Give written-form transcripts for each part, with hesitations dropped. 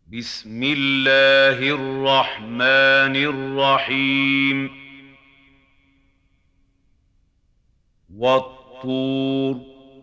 بسم الله الرحمن الرحيم والطور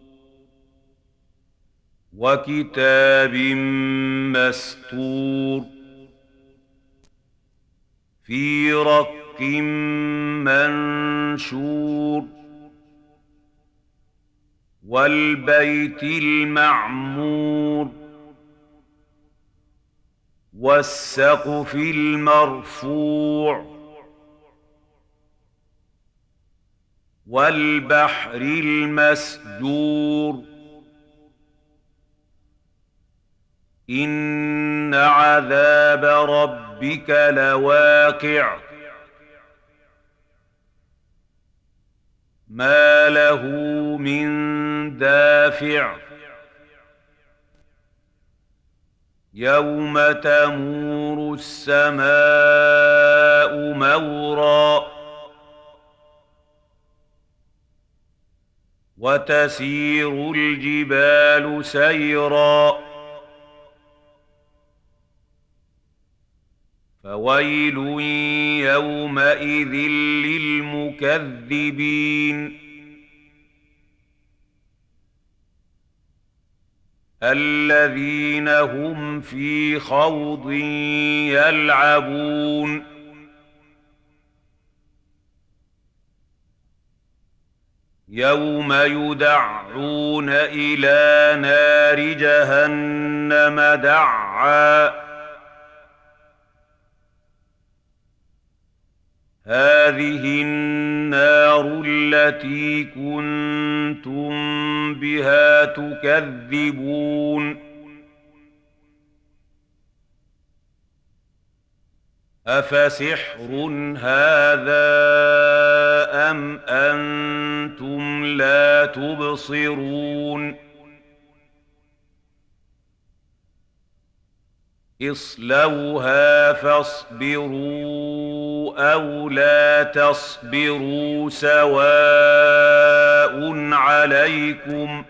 وكتاب مسطور في رق منشور والبيت المعمور والسقف المرفوع والبحر المسجور إن عذاب ربك لواقع ما له من دافع يوم تمور السماء مورا وتسير الجبال سيرا فويل يومئذ للمكذبين الذين هم في خوض يلعبون يوم يدعون إلى نار جهنم دعا هذه النار التي كنتم بها تكذبون أفسحر هذا أم أنتم لا تبصرون اصلوها فاصبروا أو لا تصبروا سواء عليكم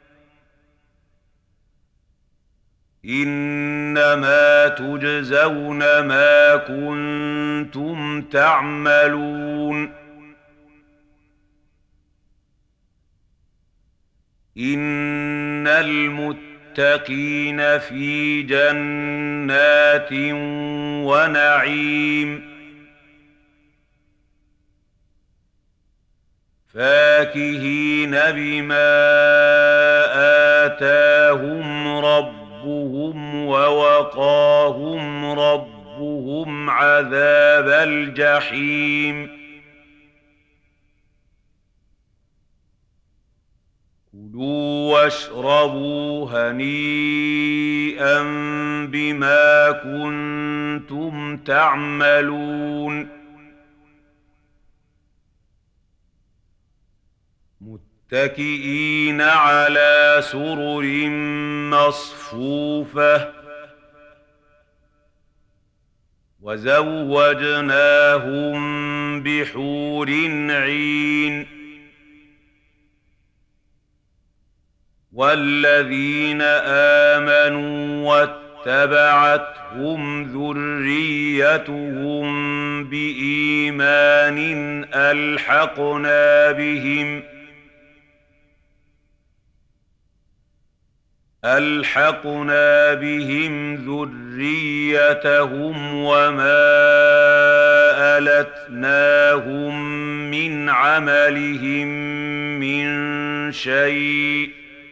إنما تجزون ما كنتم تعملون إن المتقين في جنات ونعيم فاكهين بما آتاهم ربهم ووقاهم ربهم عذاب الجحيم كلوا واشربوا هنيئا بما كنتم تعملون متكئين على سرر مصفوفة وزوجناهم بحور عين والذين آمنوا واتبعتهم ذريتهم بإيمان ألحقنا بهم ذريتهم وما ألتناهم من عملهم من شيء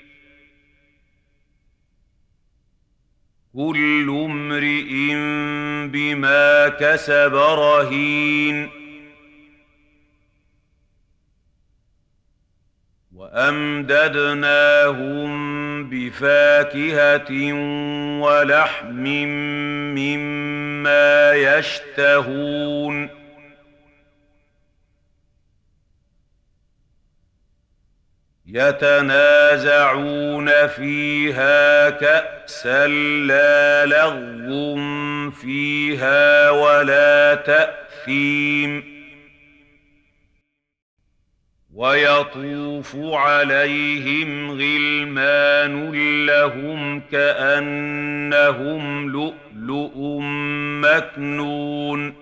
كل امرئ بما كسب رهين وأمددناهم بفاكهة ولحم مما يشتهون يتنازعون فيها كأسا لا لغو فيها ولا تأثيم ويطوف عليهم غلمان لهم كأنهم لؤلؤ لؤلؤ مكنون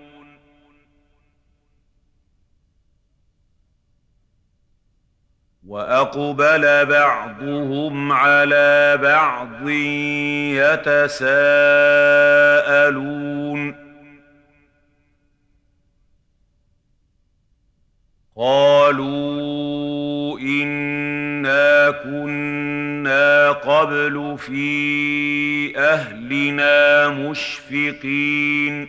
وأقبل بعضهم على بعض يتساءلون قالوا إنا كنا قبل في أهلنا مشفقين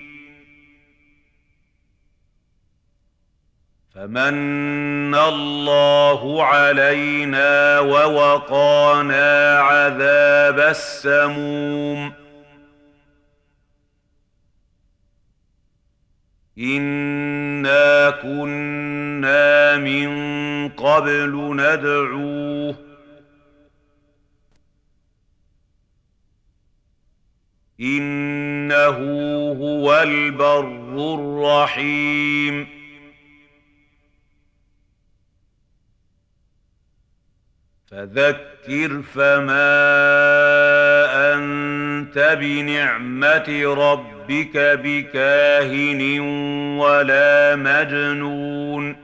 فمن الله علينا ووقانا عذاب السموم إنا كنا من قبل ندعوه إنه هو البر الرحيم فذكر فما أنت بنعمة ربك بكاهن ولا مجنون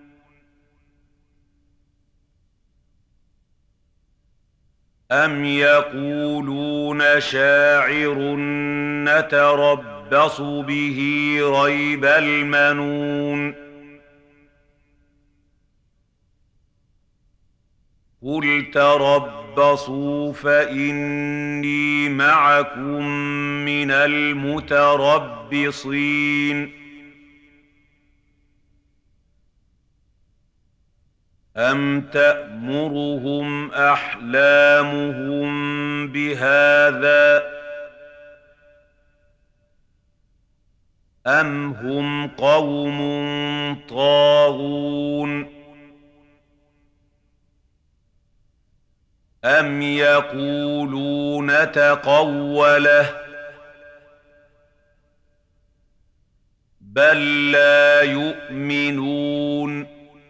أم يقولون شاعر نتربص به ريب المنون قل تربصوا فإني معكم من المتربصين أم تأمرهم أحلامهم بهذا أم هم قوم طاغون أم يقولون تقوله بل لا يؤمنون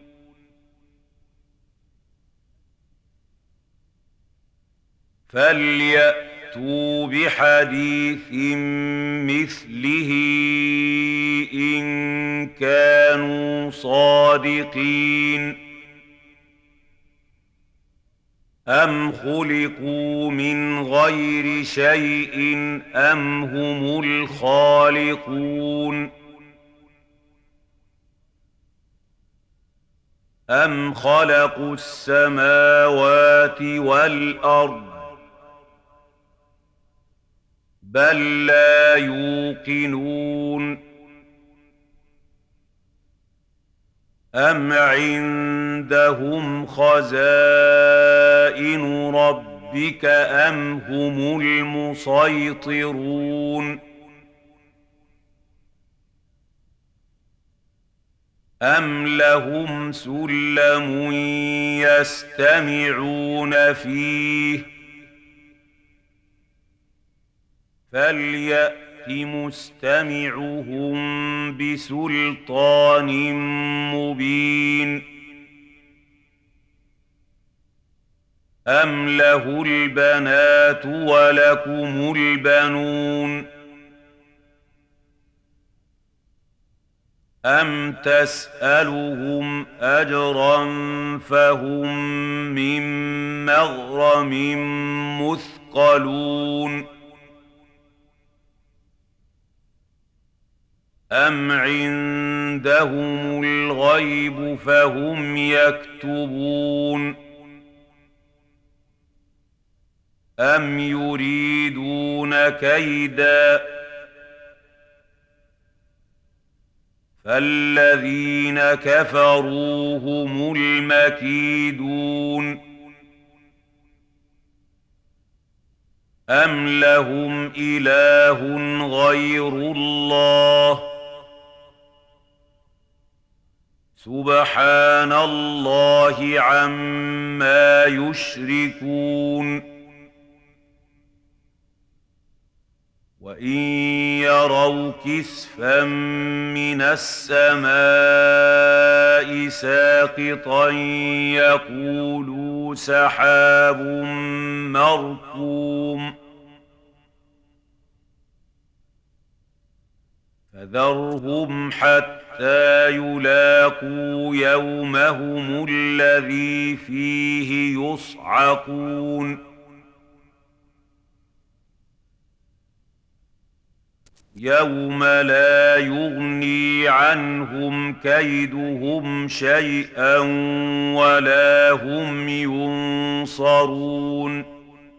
فليأتوا بحديث مثله إن كانوا صادقين أم خلقوا من غير شيء أم هم الخالقون أم خلقوا السماوات والأرض بل لا يوقنون أم عندهم خزائن ربك أم هم المسيطرون أم لهم سلم يستمعون فيه فليأت مستمعهم بسلطان مبين أم له البنات ولكم البنون أم تسألهم أجرا فهم من مغرم مثقلون أم عندهم الغيب فهم يكتبون أم يريدون كيدا فالذين كفروا هم المكيدون أم لهم إله غير الله سبحان الله عما يشركون وإن يروا كسفا من السماء ساقطا يقولوا سحاب مركوم فذرهم حتى يلاقوا يومهم الذي فيه يصعقون يوم لا يغني عنهم كيدهم شيئا ولا هم ينصرون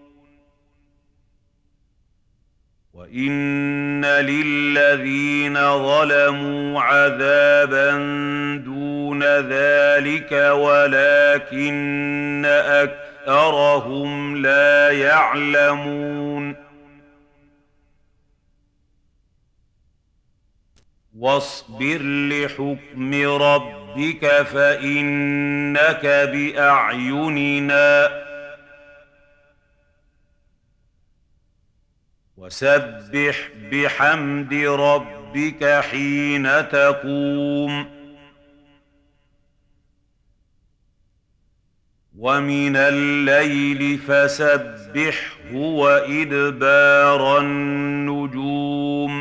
وإن للذين ظلموا عذابا دون ذلك ولكن أكثرهم لا يعلمون واصبر لحكم ربك فإنك بأعيننا وسبح بحمد ربك حين تقوم ومن الليل فسبحه وإدبار النجوم